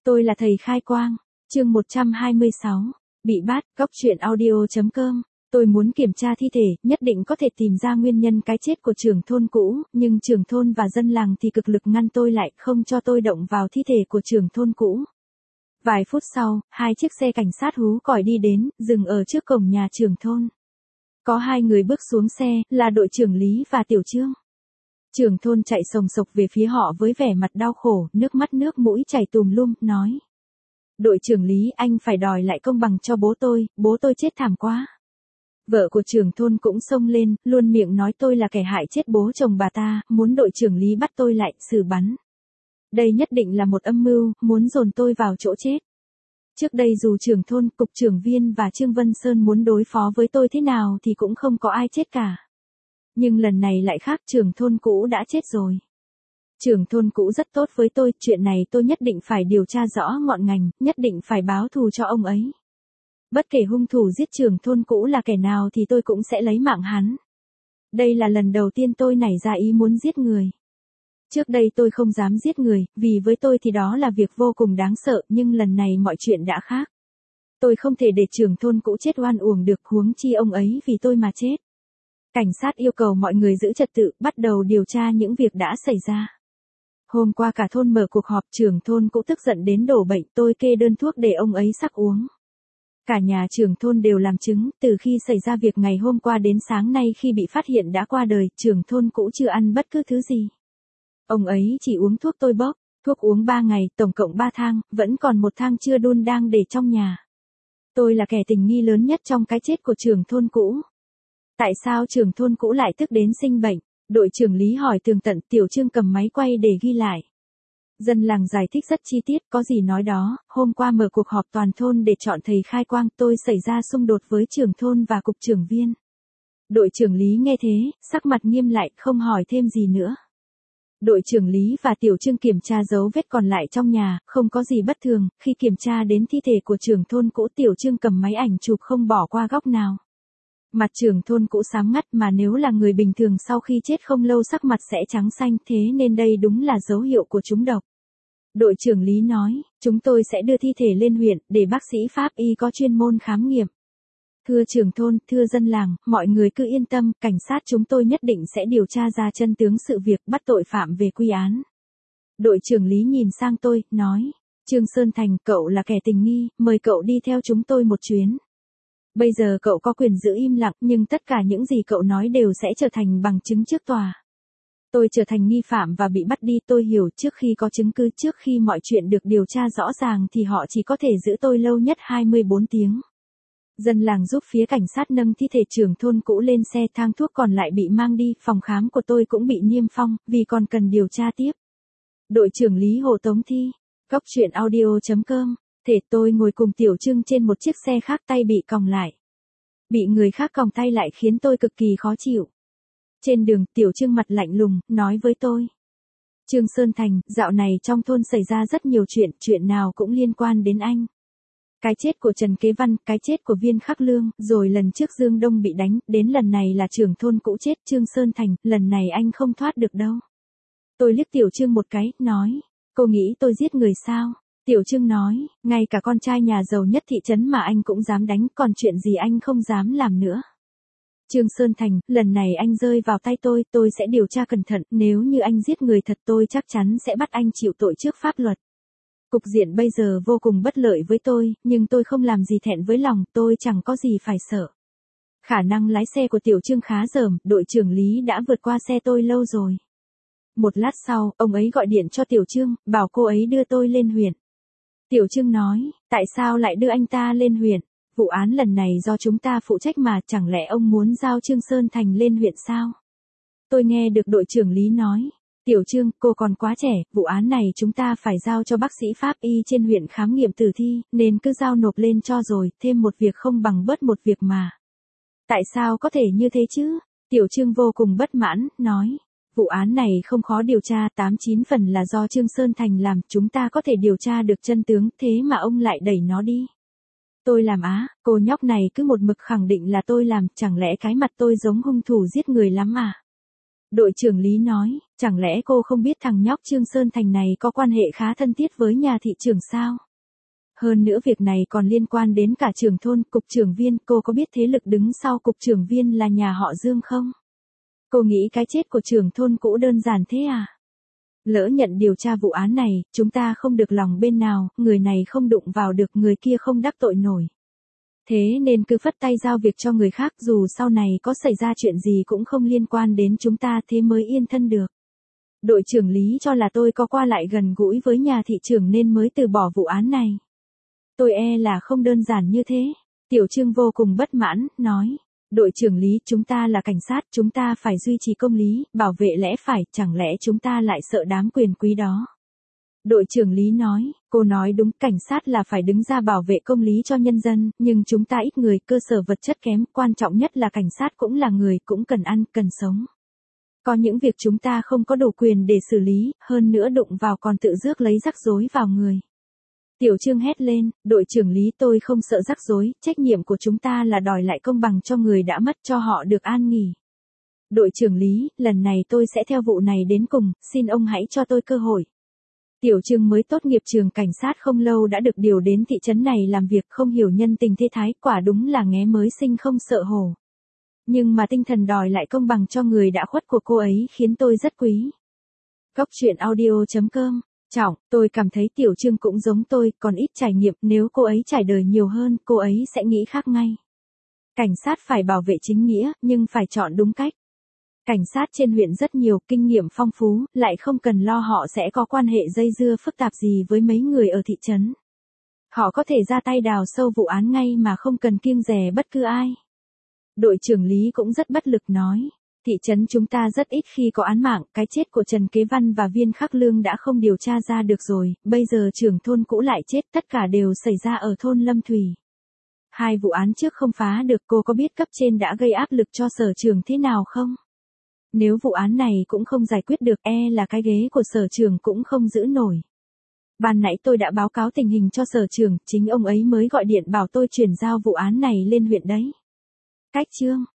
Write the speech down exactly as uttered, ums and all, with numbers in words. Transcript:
Tôi là thầy khai quang. Chương một trăm hai mươi sáu. Bị bắt. Góc truyện audio chấm com. Tôi muốn kiểm tra thi thể, nhất định có thể tìm ra nguyên nhân cái chết của trưởng thôn cũ, nhưng trưởng thôn và dân làng thì cực lực ngăn tôi lại, không cho tôi động vào thi thể của trưởng thôn cũ. Vài phút sau, hai chiếc xe cảnh sát hú còi đi đến, dừng ở trước cổng nhà trưởng thôn. Có hai người bước xuống xe, là đội trưởng Lý và Tiểu Trương. Trưởng thôn chạy sồng sộc về phía họ với vẻ mặt đau khổ, nước mắt nước mũi chảy tùm lum, nói. Đội trưởng Lý, anh phải đòi lại công bằng cho bố tôi, bố tôi chết thảm quá. Vợ của trưởng thôn cũng xông lên, luôn miệng nói tôi là kẻ hại chết bố chồng bà ta, muốn đội trưởng Lý bắt tôi lại, xử bắn. Đây nhất định là một âm mưu, muốn dồn tôi vào chỗ chết. Trước đây dù trưởng thôn, cục trưởng Viên và Trương Vân Sơn muốn đối phó với tôi thế nào thì cũng không có ai chết cả. Nhưng lần này lại khác, trưởng thôn cũ đã chết rồi. Trưởng thôn cũ rất tốt với tôi, chuyện này tôi nhất định phải điều tra rõ ngọn ngành, nhất định phải báo thù cho ông ấy. Bất kể hung thủ giết trưởng thôn cũ là kẻ nào thì tôi cũng sẽ lấy mạng hắn. Đây là lần đầu tiên tôi nảy ra ý muốn giết người. Trước đây tôi không dám giết người, vì với tôi thì đó là việc vô cùng đáng sợ, nhưng lần này mọi chuyện đã khác. Tôi không thể để trưởng thôn cũ chết oan uổng được, huống chi ông ấy vì tôi mà chết. Cảnh sát yêu cầu mọi người giữ trật tự, bắt đầu điều tra những việc đã xảy ra. Hôm qua cả thôn mở cuộc họp, trưởng thôn cũ tức giận đến đổ bệnh, tôi kê đơn thuốc để ông ấy sắc uống. Cả nhà trưởng thôn đều làm chứng, từ khi xảy ra việc ngày hôm qua đến sáng nay khi bị phát hiện đã qua đời, trưởng thôn cũ chưa ăn bất cứ thứ gì. Ông ấy chỉ uống thuốc tôi bóp, thuốc uống ba ngày, tổng cộng ba thang, vẫn còn một thang chưa đun đang để trong nhà. Tôi là kẻ tình nghi lớn nhất trong cái chết của trưởng thôn cũ. Tại sao trưởng thôn cũ lại tức đến sinh bệnh? Đội trưởng Lý hỏi tường tận, Tiểu Trương cầm máy quay để ghi lại. Dân làng giải thích rất chi tiết, có gì nói đó, hôm qua mở cuộc họp toàn thôn để chọn thầy khai quang, tôi xảy ra xung đột với trưởng thôn và cục trưởng Viên. Đội trưởng Lý nghe thế, sắc mặt nghiêm lại, không hỏi thêm gì nữa. Đội trưởng Lý và Tiểu Trương kiểm tra dấu vết còn lại trong nhà, không có gì bất thường, khi kiểm tra đến thi thể của trưởng thôn cũ, Tiểu Trương cầm máy ảnh chụp không bỏ qua góc nào. Mặt trưởng thôn cũ xám ngắt, mà nếu là người bình thường sau khi chết không lâu sắc mặt sẽ trắng xanh, thế nên đây đúng là dấu hiệu của trúng độc. Đội trưởng Lý nói, chúng tôi sẽ đưa thi thể lên huyện, để bác sĩ pháp y có chuyên môn khám nghiệm. Thưa trưởng thôn, thưa dân làng, mọi người cứ yên tâm, cảnh sát chúng tôi nhất định sẽ điều tra ra chân tướng sự việc, bắt tội phạm về quy án. Đội trưởng Lý nhìn sang tôi, nói, Trương Sơn Thành, cậu là kẻ tình nghi, mời cậu đi theo chúng tôi một chuyến. Bây giờ cậu có quyền giữ im lặng, nhưng tất cả những gì cậu nói đều sẽ trở thành bằng chứng trước tòa. Tôi trở thành nghi phạm và bị bắt đi, tôi hiểu trước khi có chứng cứ, trước khi mọi chuyện được điều tra rõ ràng thì họ chỉ có thể giữ tôi lâu nhất hai mươi bốn tiếng. Dân làng giúp phía cảnh sát nâng thi thể trưởng thôn cũ lên xe, thang thuốc còn lại bị mang đi, phòng khám của tôi cũng bị niêm phong, vì còn cần điều tra tiếp. Đội trưởng Lý hộ tống thi. Góc truyện audio chấm com. Thể tôi ngồi cùng Tiểu Trương trên một chiếc xe khác, tay bị còng lại. Bị người khác còng tay lại khiến tôi cực kỳ khó chịu. Trên đường, Tiểu Trương mặt lạnh lùng, nói với tôi. Trương Sơn Thành, dạo này trong thôn xảy ra rất nhiều chuyện, chuyện nào cũng liên quan đến anh. Cái chết của Trần Kế Văn, cái chết của Viên Khắc Lương, rồi lần trước Dương Đông bị đánh, đến lần này là trưởng thôn cũ chết. Trương Sơn Thành, lần này anh không thoát được đâu. Tôi liếc Tiểu Trương một cái, nói, cô nghĩ tôi giết người sao? Tiểu Trương nói, ngay cả con trai nhà giàu nhất thị trấn mà anh cũng dám đánh, còn chuyện gì anh không dám làm nữa. Trương Sơn Thành, lần này anh rơi vào tay tôi, tôi sẽ điều tra cẩn thận, nếu như anh giết người thật tôi chắc chắn sẽ bắt anh chịu tội trước pháp luật. Cục diện bây giờ vô cùng bất lợi với tôi, nhưng tôi không làm gì thẹn với lòng, tôi chẳng có gì phải sợ. Khả năng lái xe của Tiểu Trương khá dởm, đội trưởng Lý đã vượt qua xe tôi lâu rồi. Một lát sau, ông ấy gọi điện cho Tiểu Trương, bảo cô ấy đưa tôi lên huyện. Tiểu Trương nói, tại sao lại đưa anh ta lên huyện? Vụ án lần này do chúng ta phụ trách mà, chẳng lẽ ông muốn giao Trương Sơn Thành lên huyện sao? Tôi nghe được đội trưởng Lý nói, Tiểu Trương, cô còn quá trẻ, vụ án này chúng ta phải giao cho bác sĩ pháp y trên huyện khám nghiệm tử thi, nên cứ giao nộp lên cho rồi, thêm một việc không bằng bớt một việc mà. Tại sao có thể như thế chứ? Tiểu Trương vô cùng bất mãn, nói. Vụ án này không khó điều tra, tám chín phần là do Trương Sơn Thành làm, chúng ta có thể điều tra được chân tướng, thế mà ông lại đẩy nó đi. Tôi làm á, cô nhóc này cứ một mực khẳng định là tôi làm, chẳng lẽ cái mặt tôi giống hung thủ giết người lắm à? Đội trưởng Lý nói, chẳng lẽ cô không biết thằng nhóc Trương Sơn Thành này có quan hệ khá thân thiết với nhà thị trưởng sao? Hơn nữa việc này còn liên quan đến cả trưởng thôn, cục trưởng Viên, cô có biết thế lực đứng sau cục trưởng Viên là nhà họ Dương không? Cô nghĩ cái chết của trưởng thôn cũ đơn giản thế à? Lỡ nhận điều tra vụ án này, chúng ta không được lòng bên nào, người này không đụng vào được, người kia không đắc tội nổi. Thế nên cứ phất tay giao việc cho người khác, dù sau này có xảy ra chuyện gì cũng không liên quan đến chúng ta, thế mới yên thân được. Đội trưởng Lý cho là tôi có qua lại gần gũi với nhà thị trưởng nên mới từ bỏ vụ án này. Tôi e là không đơn giản như thế. Tiểu Trương vô cùng bất mãn, nói. Đội trưởng Lý, chúng ta là cảnh sát, chúng ta phải duy trì công lý, bảo vệ lẽ phải, chẳng lẽ chúng ta lại sợ đám quyền quý đó. Đội trưởng Lý nói, cô nói đúng, cảnh sát là phải đứng ra bảo vệ công lý cho nhân dân, nhưng chúng ta ít người, cơ sở vật chất kém, quan trọng nhất là cảnh sát cũng là người, cũng cần ăn, cần sống. Có những việc chúng ta không có đủ quyền để xử lý, hơn nữa đụng vào còn tự rước lấy rắc rối vào người. Tiểu Trương hét lên, đội trưởng Lý, tôi không sợ rắc rối, trách nhiệm của chúng ta là đòi lại công bằng cho người đã mất, cho họ được an nghỉ. Đội trưởng Lý, lần này tôi sẽ theo vụ này đến cùng, xin ông hãy cho tôi cơ hội. Tiểu Trương mới tốt nghiệp trường cảnh sát không lâu đã được điều đến thị trấn này làm việc, không hiểu nhân tình thế thái, quả đúng là nghé mới sinh không sợ hổ. Nhưng mà tinh thần đòi lại công bằng cho người đã khuất của cô ấy khiến tôi rất quý. Góc truyện audio chấm com. Trọng, tôi cảm thấy Tiểu Trương cũng giống tôi, còn ít trải nghiệm, nếu cô ấy trải đời nhiều hơn, cô ấy sẽ nghĩ khác ngay. Cảnh sát phải bảo vệ chính nghĩa, nhưng phải chọn đúng cách. Cảnh sát trên huyện rất nhiều, kinh nghiệm phong phú, lại không cần lo họ sẽ có quan hệ dây dưa phức tạp gì với mấy người ở thị trấn. Họ có thể ra tay đào sâu vụ án ngay mà không cần kiêng dè bất cứ ai. Đội trưởng Lý cũng rất bất lực nói. Thị trấn chúng ta rất ít khi có án mạng, cái chết của Trần Kế Văn và Viên Khắc Lương đã không điều tra ra được rồi, bây giờ trưởng thôn cũ lại chết, tất cả đều xảy ra ở thôn Lâm Thủy. Hai vụ án trước không phá được, cô có biết cấp trên đã gây áp lực cho sở trưởng thế nào không? Nếu vụ án này cũng không giải quyết được, e là cái ghế của sở trưởng cũng không giữ nổi. Ban nãy tôi đã báo cáo tình hình cho sở trưởng, chính ông ấy mới gọi điện bảo tôi chuyển giao vụ án này lên huyện đấy. Cách chương